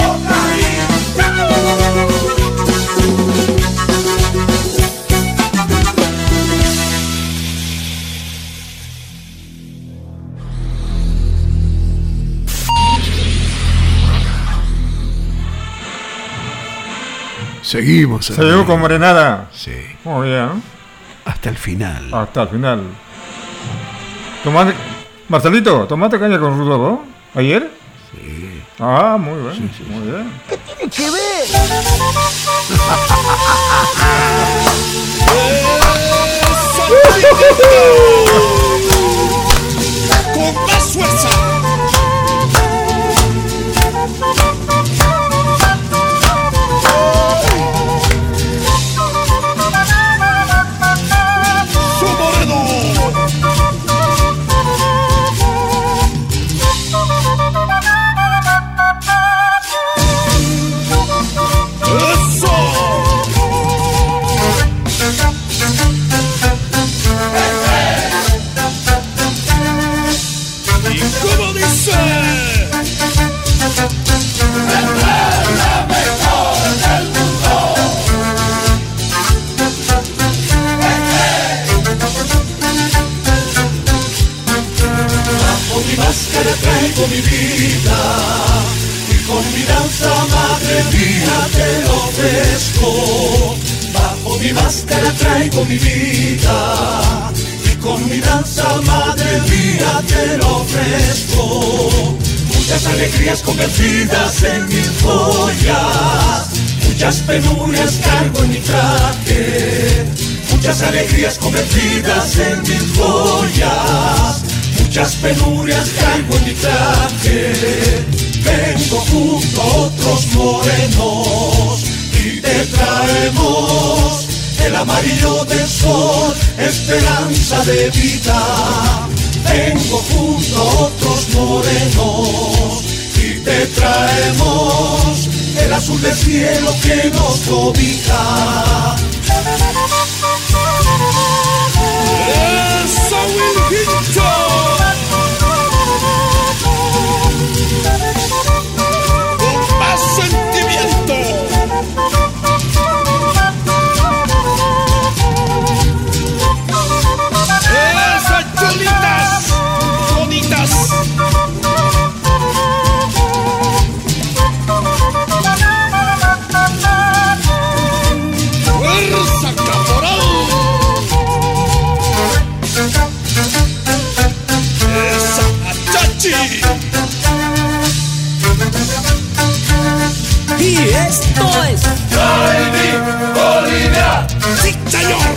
Seguimos. Seguimos con Morenada. Sí. Muy bien. Hasta el final. Hasta el final. Tomate, Marcelito, ¿tomaste caña con Rudolfo ayer? Sí. Ah, muy bien, sí, sí. muy bien. ¿Qué tiene que ver? ¡Con más fuerza! Traigo mi vida y con mi danza, madre mía, te lo ofrezco. Bajo mi máscara traigo mi vida y con mi danza, madre mía, te lo ofrezco. Muchas alegrías convertidas en mil joyas, muchas penurias cargo en mi traje. Muchas alegrías convertidas en mil joyas, muchas penurias traigo en mi traje. Vengo junto a otros morenos y te traemos el amarillo del sol, esperanza de vida. Vengo junto a otros morenos y te traemos el azul del cielo que nos cobija. ¡Eso, Wilquito! ¡Con más sentimiento! ¡Esas chulitas bonitas! ¡Fuerza, caporal! ¡Esa achachi! Y esto es Jaime Bolivia. ¡Sí, señor!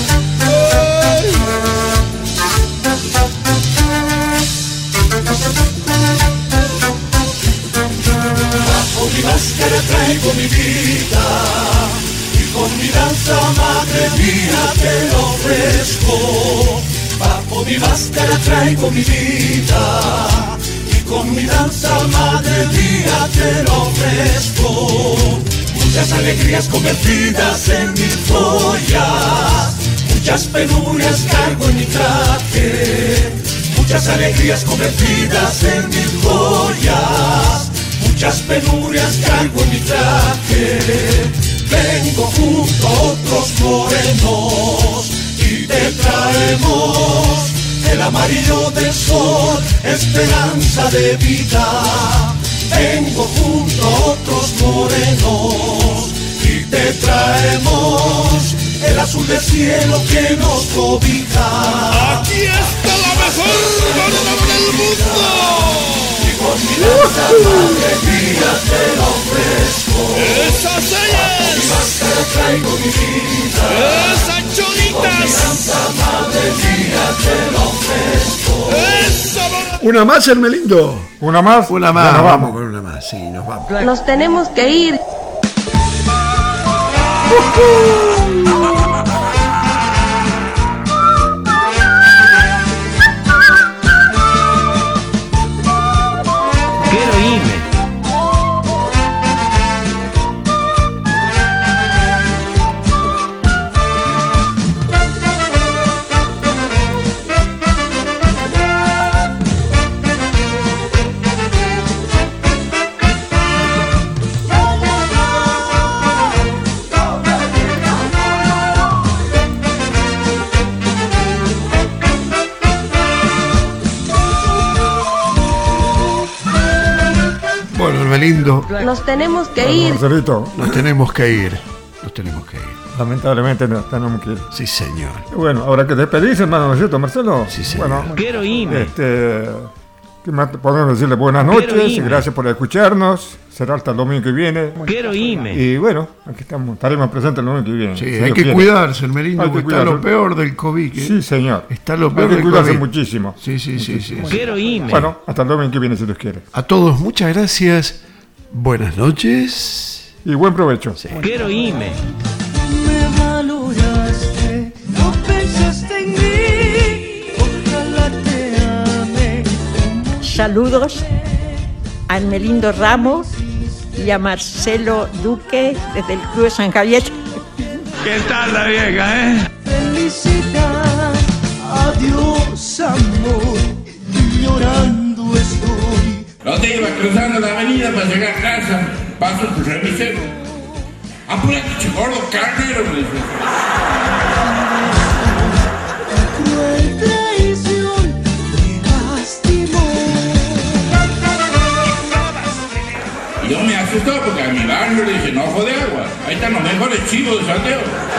Bajo mi máscara traigo mi vida y con mi danza, madre mía, te lo ofrezco. Bajo mi máscara traigo mi vida y con mi danza, madre mía, te lo ofrezco. Muchas alegrías convertidas en mil joyas, muchas penurias cargo en mi traje. Muchas alegrías convertidas en mil joyas, muchas penurias cargo en mi traje. Vengo junto a otros morenos y te traemos el amarillo del sol, esperanza de vida. tengo junto a otros morenos y te traemos el azul del cielo que nos cobija. Aquí está la mejor banda del mundo. Y con mi lanza madre mía te la ofrezco. Esas ellas. Mi máscara traigo mi vida. Esas cholitas. Con mi lanza madre mía te la ofrezco. Esa. ¿Una más, Hermelindo? ¿Una más? Una más, bueno, vamos con una más, sí, nos vamos. Nos tenemos que ir. Quiero irme. Bueno, Hermelindo, Nos tenemos que ir. Marcelito, nos tenemos que ir. Nos tenemos que ir. lamentablemente nos tenemos que ir. Sí, señor. Bueno, ahora que despedirse, hermano, ¿no es cierto, Marcelo? Sí, señor. Bueno, Quiero irme. este, ¿qué más podemos decirle? Buenas Quiero noches, irme. gracias por escucharnos. Será hasta el domingo que viene. Quiero irme. Y bueno, aquí estamos, estaremos presentes el domingo que viene. Sí, si hay Dios que quiere. cuidarse, Hermelindo, Hay que porque está lo cuidarse. peor del COVID. ¿eh? Sí, señor. Está lo Hay peor que del cuidarse COVID. muchísimo. Sí, sí, sí, sí, sí. Quiero irme. Bueno, hasta el domingo que viene, si Dios quiere. A todos, muchas gracias. Buenas noches. Y buen provecho. Sí. Quiero irme. Me valoraste, no pensaste en mí, ojalá te ame. Saludos a Hermelindo Ramos y a Marcelo Duque desde el Club de San Javier. ¿Qué tal la vieja, eh? Felicidad, adiós amor, llorando estoy. No te ibas cruzando la avenida para llegar a casa, paso tu remisero. Apúrate, che gordo carnero, me dice. Cruel traición me lastimó. Y yo me asustó porque a mi barrio le dije, no ojo de agua. Ahí están los mejores chivos de Santiago.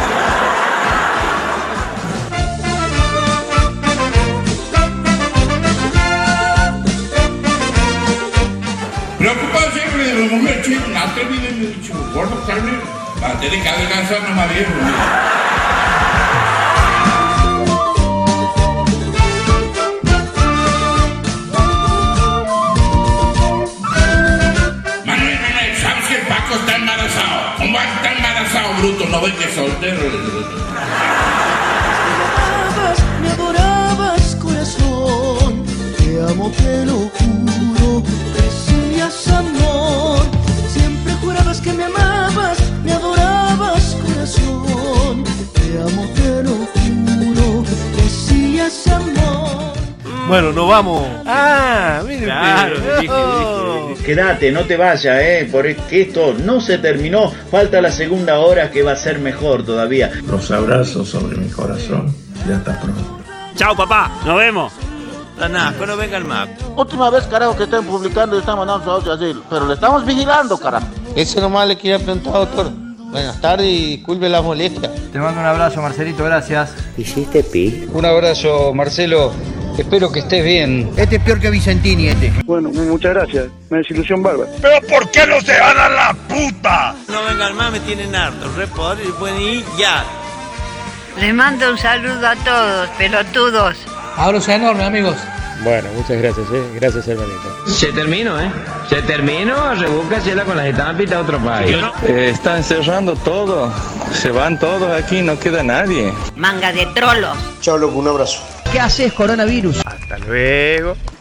Preocupado siempre de la mujer, chico, no te olvides, me he dicho, gordo carnero. Va a tener que adelgazar más viejo. Manuel, Manuel, ¿sabes que el Paco está embarazado? ¿Cómo va a estar embarazado, bruto? ¿No ves que es soltero? Me adorabas, corazón, te amo, te lo juro, decías amor, siempre jurabas que me amabas, me adorabas, corazón, te amo, te lo juro, decías amor. Bueno, nos vamos. Ah, mire. Claro, dije, dije, dije. Quédate, no te vayas, eh, porque esto no se terminó, falta la segunda hora que va a ser mejor todavía. Los abrazos sobre mi corazón y hasta pronto. Chao, papá. Nos vemos. Tanasco, no venga el Mac. Última vez, carajo, que están publicando y están mandando su audio así, pero le estamos vigilando, carajo. Eso nomás le quería preguntar, doctor. Buenas tardes y disculpe la molestia. Te mando un abrazo, Marcelito, gracias. ¿Hiciste pi? Un abrazo, Marcelo. Espero que estés bien. Este es peor que Vicentini, este. Bueno, muchas gracias. Una desilusión bárbara. ¿Pero por qué no se van a la puta? No vengan más, me tienen harto. Re poder y pueden ir ya. Les mando un saludo a todos, pelotudos. Abrazo enorme, amigos. Bueno, muchas gracias, eh. Gracias, hermanito. Se terminó, ¿eh? Se terminó, rebúscasela con las estampitas a otro país. Eh, están cerrando todo. Se van todos aquí, no queda nadie. Manga de trolos. Chao, loco, un abrazo. ¿Qué haces, coronavirus? Hasta luego.